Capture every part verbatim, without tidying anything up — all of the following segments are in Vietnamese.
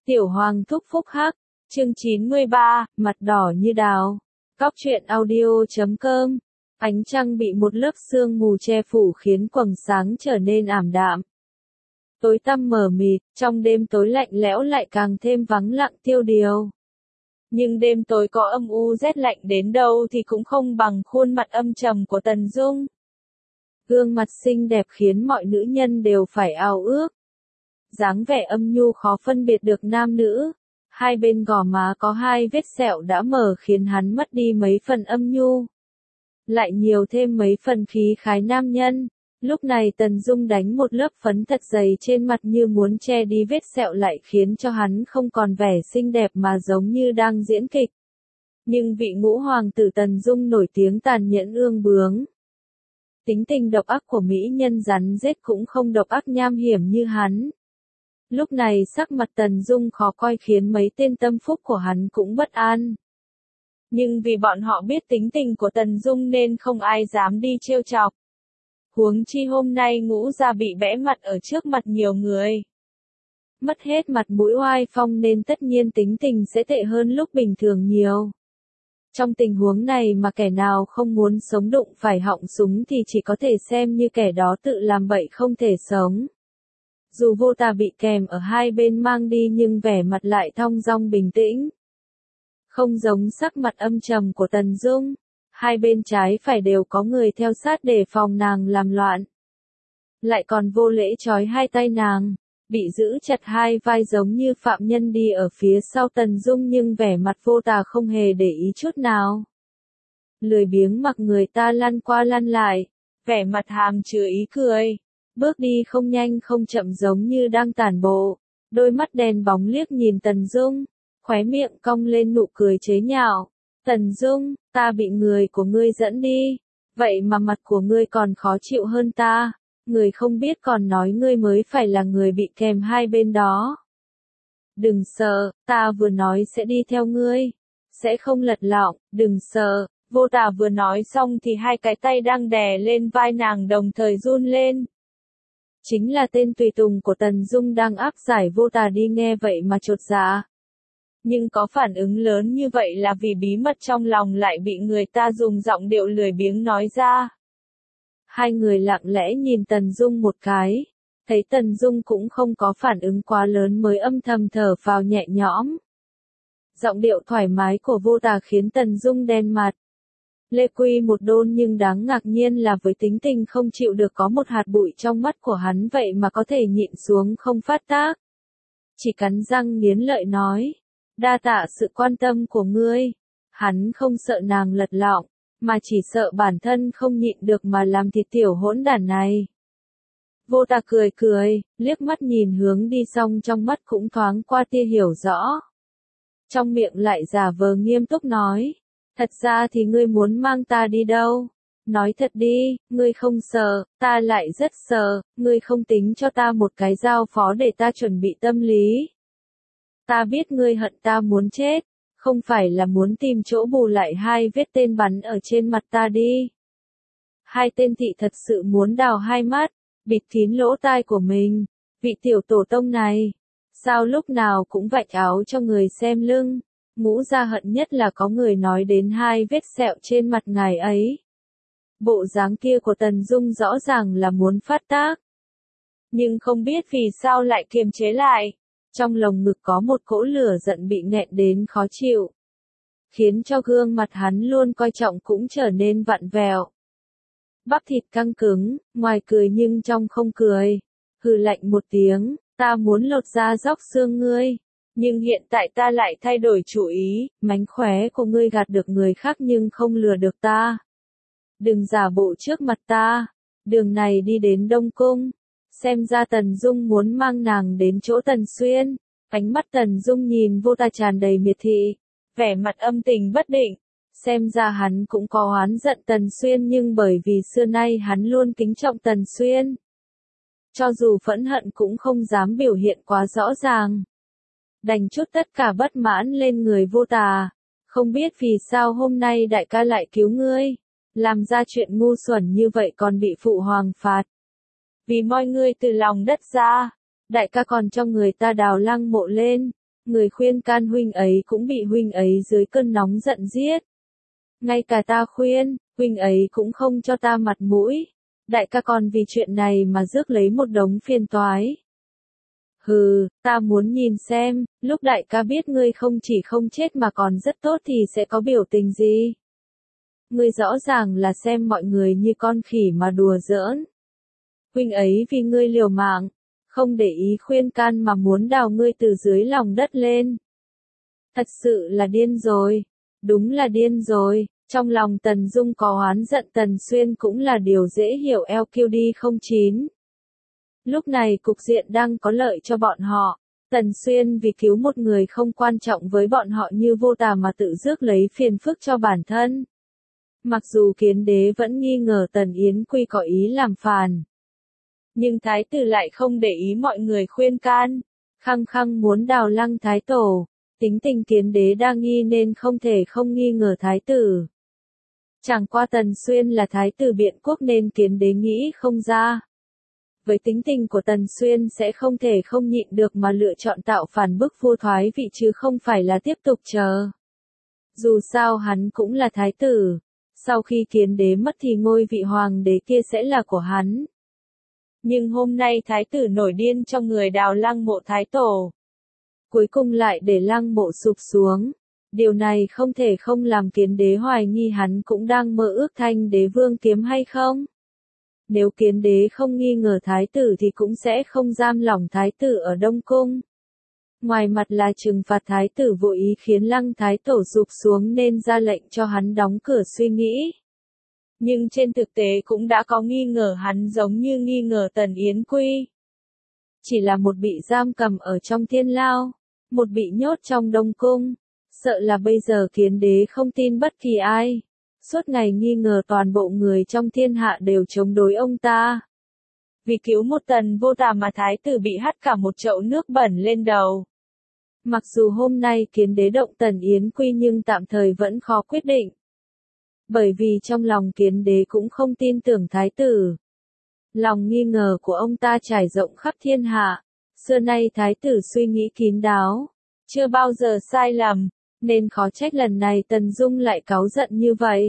Tiểu Hoàng thúc phúc hắc, chương chín mươi ba, mặt đỏ như đào. Cóc truyện audio chấm com. Ánh trăng bị một lớp sương mù che phủ khiến quầng sáng trở nên ảm đạm. Tối tăm mờ mịt, trong đêm tối lạnh lẽo lại càng thêm vắng lặng tiêu điều. Nhưng đêm tối có âm u rét lạnh đến đâu thì cũng không bằng khuôn mặt âm trầm của Tần Dung. Gương mặt xinh đẹp khiến mọi nữ nhân đều phải ao ước. Dáng vẻ âm nhu khó phân biệt được nam nữ. Hai bên gò má có hai vết sẹo đã mờ khiến hắn mất đi mấy phần âm nhu. Lại nhiều thêm mấy phần khí khái nam nhân. Lúc này Tần Dung đánh một lớp phấn thật dày trên mặt như muốn che đi vết sẹo lại khiến cho hắn không còn vẻ xinh đẹp mà giống như đang diễn kịch. Nhưng vị ngũ hoàng tử Tần Dung nổi tiếng tàn nhẫn ương bướng. Tính tình độc ác của mỹ nhân rắn rết cũng không độc ác nham hiểm như hắn. Lúc này sắc mặt Tần Dung khó coi khiến mấy tên tâm phúc của hắn cũng bất an. Nhưng vì bọn họ biết tính tình của Tần Dung nên không ai dám đi trêu chọc. Huống chi hôm nay ngũ gia bị bẽ mặt ở trước mặt nhiều người. Mất hết mặt mũi oai phong nên tất nhiên tính tình sẽ tệ hơn lúc bình thường nhiều. Trong tình huống này mà kẻ nào không muốn sống đụng phải họng súng thì chỉ có thể xem như kẻ đó tự làm bậy không thể sống. Dù Vô Tà bị kèm ở hai bên mang đi nhưng vẻ mặt lại thong dong bình tĩnh. Không giống sắc mặt âm trầm của Tần Dung, hai bên trái phải đều có người theo sát để phòng nàng làm loạn. Lại còn vô lễ trói hai tay nàng, bị giữ chặt hai vai giống như phạm nhân đi ở phía sau Tần Dung nhưng vẻ mặt Vô Tà không hề để ý chút nào. Lười biếng mặc người ta lăn qua lăn lại, vẻ mặt hàm chứa ý cười. Bước đi không nhanh không chậm giống như đang tản bộ, đôi mắt đèn bóng liếc nhìn Tần Dung, khóe miệng cong lên nụ cười chế nhạo. Tần Dung, ta bị người của ngươi dẫn đi, vậy mà mặt của ngươi còn khó chịu hơn ta, người không biết còn nói ngươi mới phải là người bị kèm hai bên đó. Đừng sợ, ta vừa nói sẽ đi theo ngươi, sẽ không lật lọng, đừng sợ. Vô Tà vừa nói xong thì hai cái tay đang đè lên vai nàng đồng thời run lên. Chính là tên tùy tùng của Tần Dung đang áp giải Vô Tà đi nghe vậy mà chột dạ. Nhưng có phản ứng lớn như vậy là vì bí mật trong lòng lại bị người ta dùng giọng điệu lười biếng nói ra. Hai người lặng lẽ nhìn Tần Dung một cái, thấy Tần Dung cũng không có phản ứng quá lớn mới âm thầm thở phào nhẹ nhõm. Giọng điệu thoải mái của Vô Tà khiến Tần Dung đen mặt. Lê Quy một đôn nhưng đáng ngạc nhiên là với tính tình không chịu được có một hạt bụi trong mắt của hắn vậy mà có thể nhịn xuống không phát tác. Chỉ cắn răng nghiến lợi nói, đa tạ sự quan tâm của ngươi. Hắn không sợ nàng lật lọng, mà chỉ sợ bản thân không nhịn được mà làm thịt tiểu hỗn đản này. Vô Tà cười cười, liếc mắt nhìn hướng đi xong trong mắt cũng thoáng qua tia hiểu rõ. Trong miệng lại giả vờ nghiêm túc nói. Thật ra thì ngươi muốn mang ta đi đâu? Nói thật đi, ngươi không sợ, ta lại rất sợ, ngươi không tính cho ta một cái giao phó để ta chuẩn bị tâm lý. Ta biết ngươi hận ta muốn chết, không phải là muốn tìm chỗ bù lại hai vết tên bắn ở trên mặt ta đi. Hai tên thị thật sự muốn đào hai mắt, bịt kín lỗ tai của mình, vị tiểu tổ tông này. Sao lúc nào cũng vạch áo cho người xem lưng. Ngũ gia hận nhất là có người nói đến hai vết sẹo trên mặt ngài ấy. Bộ dáng kia của Tần Dung rõ ràng là muốn phát tác. Nhưng không biết vì sao lại kiềm chế lại. Trong lồng ngực có một cỗ lửa giận bị nghẹn đến khó chịu. Khiến cho gương mặt hắn luôn coi trọng cũng trở nên vặn vẹo. Bắp thịt căng cứng, ngoài cười nhưng trong không cười. Hừ lạnh một tiếng, ta muốn lột da róc xương ngươi. Nhưng hiện tại ta lại thay đổi chủ ý, mánh khóe của ngươi gạt được người khác nhưng không lừa được ta. Đừng giả bộ trước mặt ta, đường này đi đến Đông Cung, xem ra Tần Dung muốn mang nàng đến chỗ Tần Xuyên. Ánh mắt Tần Dung nhìn Vô Tà tràn đầy miệt thị, vẻ mặt âm tình bất định, xem ra hắn cũng có oán giận Tần Xuyên nhưng bởi vì xưa nay hắn luôn kính trọng Tần Xuyên. Cho dù phẫn hận cũng không dám biểu hiện quá rõ ràng. Đành chút tất cả bất mãn lên người Vô Tà, không biết vì sao hôm nay đại ca lại cứu ngươi, làm ra chuyện ngu xuẩn như vậy còn bị phụ hoàng phạt. Vì mọi ngươi từ lòng đất ra, đại ca còn cho người ta đào lăng mộ lên, Người khuyên can huynh ấy cũng bị huynh ấy dưới cơn nóng giận giết. Ngay cả ta khuyên, huynh ấy cũng không cho ta mặt mũi. Đại ca còn vì chuyện này mà rước lấy một đống phiền toái. Hừ, ta muốn nhìn xem, lúc đại ca biết ngươi không chỉ không chết mà còn rất tốt thì sẽ có biểu tình gì. Ngươi rõ ràng là xem mọi người như con khỉ mà đùa giỡn. Huynh ấy vì ngươi liều mạng, không để ý khuyên can mà muốn đào ngươi từ dưới lòng đất lên. Thật sự là điên rồi, đúng là điên rồi. Trong lòng Tần Dung có oán giận Tần Xuyên cũng là điều dễ hiểu. L Q D không chín. Lúc này cục diện đang có lợi cho bọn họ. Tần Xuyên vì cứu một người không quan trọng với bọn họ như Vô Tà mà tự rước lấy phiền phức cho bản thân. Mặc dù Kiến Đế vẫn nghi ngờ Tần Yến Quy có ý làm phản, nhưng Thái tử lại không để ý mọi người khuyên can, khăng khăng muốn đào Lăng Thái Tổ. Tính tình Kiến Đế đa nghi nên không thể không nghi ngờ Thái tử. Chẳng qua Tần Xuyên là Thái tử Biện Quốc nên Kiến Đế nghĩ không ra. Với tính tình của Tần Xuyên sẽ không thể không nhịn được mà lựa chọn tạo phản bức vua thoái vị chứ không phải là tiếp tục chờ. Dù sao hắn cũng là Thái tử. Sau khi Kiến Đế mất thì ngôi vị hoàng đế kia sẽ là của hắn. Nhưng hôm nay Thái tử nổi điên trong người đào Lăng mộ Thái Tổ. Cuối cùng lại để Lăng mộ sụp xuống. Điều này không thể không làm Kiến Đế hoài nghi hắn cũng đang mơ ước thanh đế vương kiếm hay không. Nếu Kiến Đế không nghi ngờ Thái tử thì cũng sẽ không giam lỏng Thái tử ở Đông Cung. Ngoài mặt là trừng phạt Thái tử vô ý khiến Lăng Thái Tổ sụp xuống nên ra lệnh cho hắn đóng cửa suy nghĩ. Nhưng trên thực tế cũng đã có nghi ngờ hắn giống như nghi ngờ Tần Yến Quy. Chỉ là một bị giam cầm ở trong thiên lao, một bị nhốt trong Đông Cung. Sợ là bây giờ Kiến Đế không tin bất kỳ ai. Suốt ngày nghi ngờ toàn bộ người trong thiên hạ đều chống đối ông ta. Vì cứu một Tần Vô Tà mà Thái tử bị hắt cả một chậu nước bẩn lên đầu. Mặc dù hôm nay Kiến Đế động Tần Yến Quy nhưng tạm thời vẫn khó quyết định. Bởi vì trong lòng Kiến Đế cũng không tin tưởng Thái tử. Lòng nghi ngờ của ông ta trải rộng khắp thiên hạ. Xưa nay Thái tử suy nghĩ kín đáo, chưa bao giờ sai lầm, nên khó trách lần này Tần Dung lại cáu giận như vậy.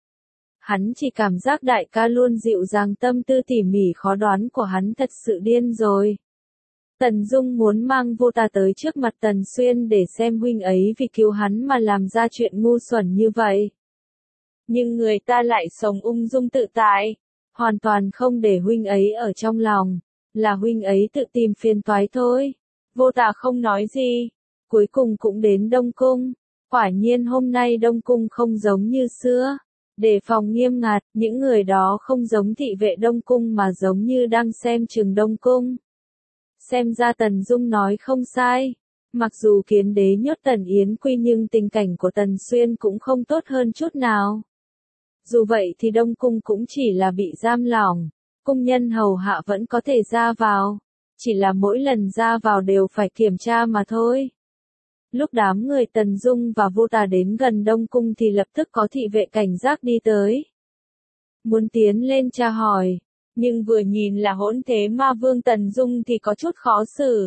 Hắn chỉ cảm giác đại ca luôn dịu dàng tâm tư tỉ mỉ khó đoán của hắn thật sự điên rồi. Tần Dung muốn mang Vô Tà tới trước mặt Tần Xuyên để xem huynh ấy vì cứu hắn mà làm ra chuyện ngu xuẩn như vậy. Nhưng người ta lại sống ung dung tự tại, hoàn toàn không để huynh ấy ở trong lòng, là huynh ấy tự tìm phiền toái thôi. Vô Tà không nói gì, cuối cùng cũng đến Đông Cung. Quả nhiên hôm nay Đông Cung không giống như xưa. Đề phòng nghiêm ngặt, những người đó không giống thị vệ Đông Cung mà giống như đang xem chừng Đông Cung. Xem ra Tần Dung nói không sai. Mặc dù Kiến Đế nhốt Tần Yến Quy nhưng tình cảnh của Tần Xuyên cũng không tốt hơn chút nào. Dù vậy thì Đông Cung cũng chỉ là bị giam lỏng. Cung nhân hầu hạ vẫn có thể ra vào. Chỉ là mỗi lần ra vào đều phải kiểm tra mà thôi. Lúc đám người Tần Dung và Vô Tà đến gần Đông Cung thì lập tức có thị vệ cảnh giác đi tới. Muốn tiến lên tra hỏi, nhưng vừa nhìn là hỗn thế ma vương Tần Dung thì có chút khó xử.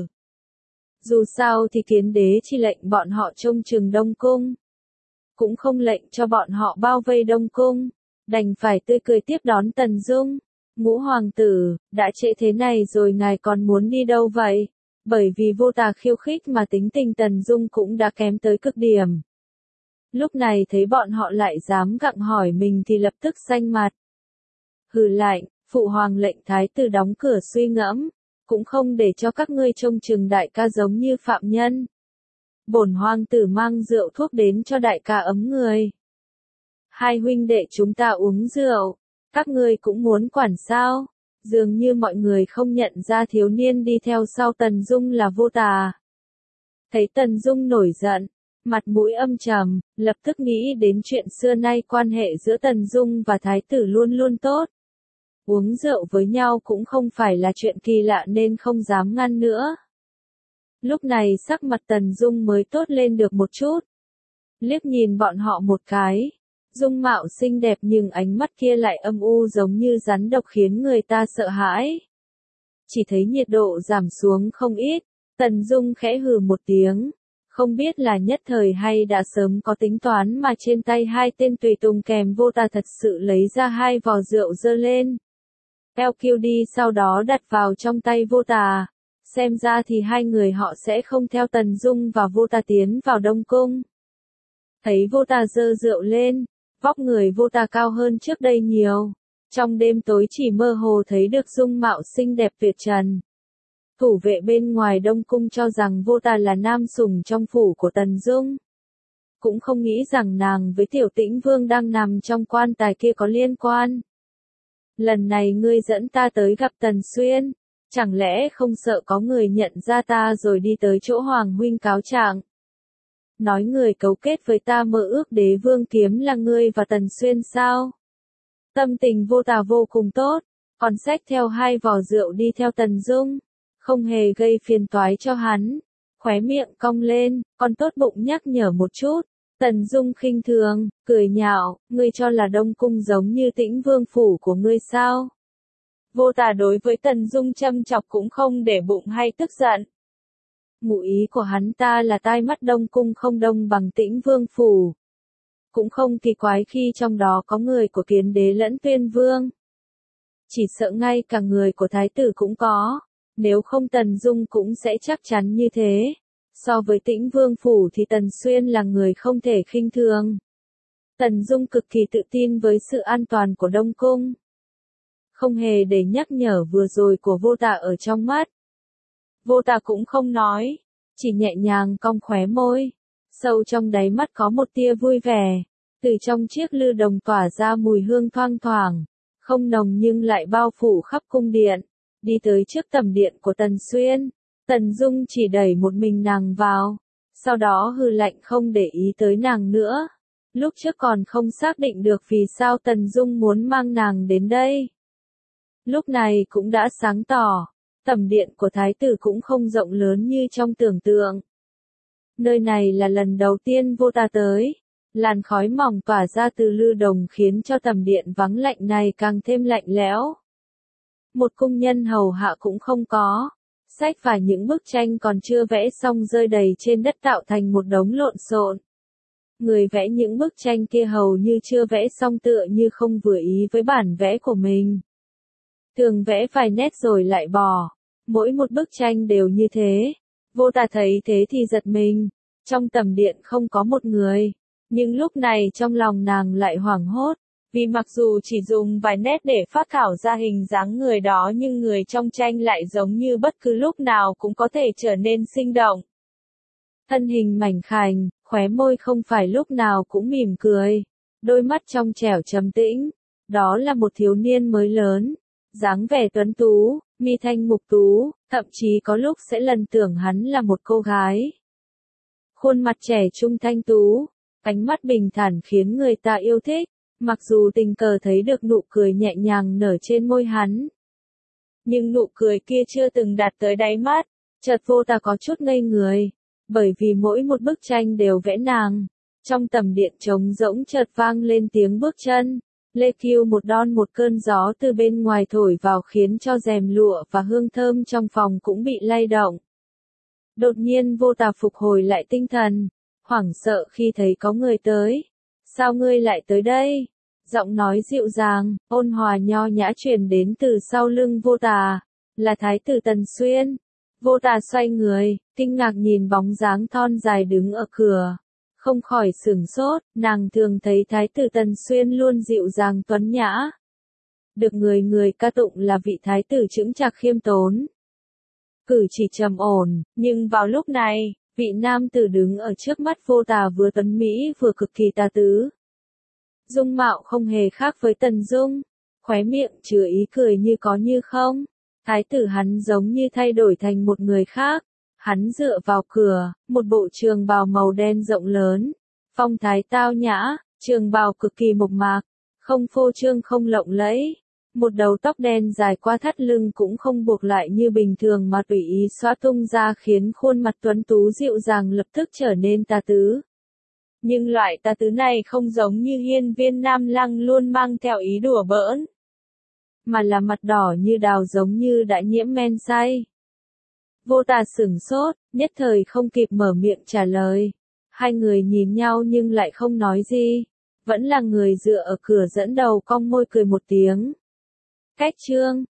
Dù sao thì Kiến Đế chỉ lệnh bọn họ trông chừng Đông Cung. Cũng không lệnh cho bọn họ bao vây Đông Cung, đành phải tươi cười tiếp đón Tần Dung. Ngũ hoàng tử, đã trễ thế này rồi ngài còn muốn đi đâu vậy? Bởi vì Vô Tà khiêu khích mà tính tình Tần Dung cũng đã kém tới cực điểm. Lúc này thấy bọn họ lại dám gặng hỏi mình thì lập tức xanh mặt. Hừ lạnh, phụ hoàng lệnh thái tử đóng cửa suy ngẫm, cũng không để cho các ngươi trông chừng đại ca giống như phạm nhân. Bổn hoàng tử mang rượu thuốc đến cho đại ca ấm người. Hai huynh đệ chúng ta uống rượu, các ngươi cũng muốn quản sao? Dường như mọi người không nhận ra thiếu niên đi theo sau Tần Dung là Vô Tà. Thấy Tần Dung nổi giận, mặt mũi âm trầm, lập tức nghĩ đến chuyện xưa nay quan hệ giữa Tần Dung và Thái tử luôn luôn tốt. Uống rượu với nhau cũng không phải là chuyện kỳ lạ nên không dám ngăn nữa. Lúc này sắc mặt Tần Dung mới tốt lên được một chút. Liếc nhìn bọn họ một cái. Dung mạo xinh đẹp nhưng ánh mắt kia lại âm u giống như rắn độc khiến người ta sợ hãi. Chỉ thấy nhiệt độ giảm xuống không ít, Tần Dung khẽ hừ một tiếng, Không biết là nhất thời hay đã sớm có tính toán mà trên tay hai tên tùy tùng kèm vô tà thật sự lấy ra hai vò rượu dơ lên. lờ quy đê sau đó đặt vào trong tay vô tà. Xem ra thì hai người họ sẽ không theo Tần Dung và vô tà tiến vào Đông Cung. Thấy vô tà dơ rượu lên, vóc người vô tà cao hơn trước đây nhiều. Trong đêm tối chỉ mơ hồ thấy được dung mạo xinh đẹp tuyệt trần. Thủ vệ bên ngoài Đông Cung cho rằng vô tà là nam sủng trong phủ của Tần Dung. Cũng không nghĩ rằng nàng với Tiểu Tĩnh Vương đang nằm trong quan tài kia có liên quan. Lần này ngươi dẫn ta tới gặp Tần Xuyên, chẳng lẽ không sợ có người nhận ra ta rồi đi tới chỗ Hoàng huynh cáo trạng? Nói người cấu kết với ta mơ ước Đế Vương kiếm là ngươi và Tần Xuyên sao? Tâm tình vô tà vô cùng tốt, còn xách theo hai vò rượu đi theo Tần Dung, không hề gây phiền toái cho hắn. Khóe miệng cong lên, còn tốt bụng nhắc nhở một chút. Tần Dung khinh thường, cười nhạo, ngươi cho là Đông Cung giống như Tĩnh Vương phủ của ngươi sao? Vô tà đối với Tần Dung châm chọc cũng không để bụng hay tức giận. Ngụ ý của hắn ta là tai mắt Đông Cung không đông bằng Tĩnh Vương phủ. Cũng không kỳ quái khi trong đó có người của Kiến Đế lẫn Tuyên Vương. Chỉ sợ ngay cả người của Thái tử cũng có, nếu không Tần Dung cũng sẽ chắc chắn như thế. So với Tĩnh Vương phủ thì Tần Xuyên là người không thể khinh thường. Tần Dung cực kỳ tự tin với sự an toàn của Đông Cung. Không hề để nhắc nhở vừa rồi của vô tà ở trong mắt. Vô tà cũng không nói, chỉ nhẹ nhàng cong khóe môi. Sâu trong đáy mắt có một tia vui vẻ. Từ trong chiếc lư đồng tỏa ra mùi hương thoang thoảng, không nồng nhưng lại bao phủ khắp cung điện. Đi tới trước tầm điện của Tần Xuyên, Tần Dung chỉ đẩy một mình nàng vào, sau đó hừ lạnh không để ý tới nàng nữa. Lúc trước còn không xác định được vì sao Tần Dung muốn mang nàng đến đây. Lúc này cũng đã sáng tỏ, tầm điện của Thái tử cũng không rộng lớn như trong tưởng tượng. Nơi này là lần đầu tiên vô tà tới. Làn khói mỏng tỏa ra từ lư đồng khiến cho tầm điện vắng lạnh này càng thêm lạnh lẽo. Một cung nhân hầu hạ cũng không có. Sách và những bức tranh còn chưa vẽ xong rơi đầy trên đất tạo thành một đống lộn xộn. Người vẽ những bức tranh kia hầu như chưa vẽ xong tựa như không vừa ý với bản vẽ của mình. Thường vẽ vài nét rồi lại bỏ. Mỗi một bức tranh đều như thế. Vô tà thấy thế thì giật mình. Trong tầm điện không có một người. Nhưng lúc này trong lòng nàng lại hoảng hốt, vì mặc dù chỉ dùng vài nét để phác thảo ra hình dáng người đó nhưng người trong tranh lại giống như bất cứ lúc nào cũng có thể trở nên sinh động. Thân hình mảnh khảnh, khóe môi không phải lúc nào cũng mỉm cười, đôi mắt trong trẻo trầm tĩnh, đó là một thiếu niên mới lớn, dáng vẻ tuấn tú, mi thanh mục tú, thậm chí có lúc sẽ lần tưởng hắn là một cô gái. Khuôn mặt trẻ trung thanh tú. Ánh mắt bình thản khiến người ta yêu thích, mặc dù tình cờ thấy được nụ cười nhẹ nhàng nở trên môi hắn. Nhưng nụ cười kia chưa từng đạt tới đáy mắt, chợt vô tà có chút ngây người, bởi vì mỗi một bức tranh đều vẽ nàng. Trong tầm điện trống rỗng chợt vang lên tiếng bước chân, lê kiu một đon một cơn gió từ bên ngoài thổi vào khiến cho rèm lụa và hương thơm trong phòng cũng bị lay động. Đột nhiên vô tà phục hồi lại tinh thần. Hoảng sợ khi thấy có người tới. Sao ngươi lại tới đây? Giọng nói dịu dàng, ôn hòa nho nhã truyền đến từ sau lưng vô tà. Là Thái tử Tần Xuyên. Vô tà xoay người, kinh ngạc nhìn bóng dáng thon dài đứng ở cửa. Không khỏi sửng sốt, nàng thường thấy Thái tử Tần Xuyên luôn dịu dàng tuấn nhã. Được người người ca tụng là vị Thái tử chững chạc khiêm tốn. Cử chỉ trầm ổn, nhưng vào lúc này, vị nam tử đứng ở trước mắt vô tà vừa tuấn mỹ vừa cực kỳ tà tứ. Dung mạo không hề khác với Tần Dung, khóe miệng chứa ý cười như có như không. Thái tử hắn giống như thay đổi thành một người khác. Hắn dựa vào cửa, một bộ trường bào màu đen rộng lớn, phong thái tao nhã, trường bào cực kỳ mộc mạc, không phô trương không lộng lẫy. Một đầu tóc đen dài qua thắt lưng cũng không buộc lại như bình thường mà tùy ý xõa tung ra khiến khuôn mặt tuấn tú dịu dàng lập tức trở nên tà tứ. Nhưng loại tà tứ này không giống như hiên viên Nam Lăng luôn mang theo ý đùa bỡn, mà là mặt đỏ như đào giống như đã nhiễm men say. Vô Tà sửng sốt, nhất thời không kịp mở miệng trả lời. Hai người nhìn nhau nhưng lại không nói gì. Vẫn là người dựa ở cửa dẫn đầu cong môi cười một tiếng. Cách trương.